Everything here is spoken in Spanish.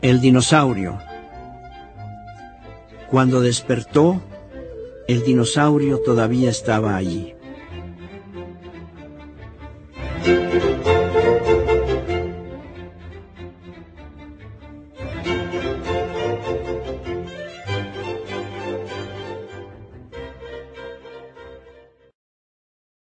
El dinosaurio. Cuando despertó, el dinosaurio todavía estaba allí.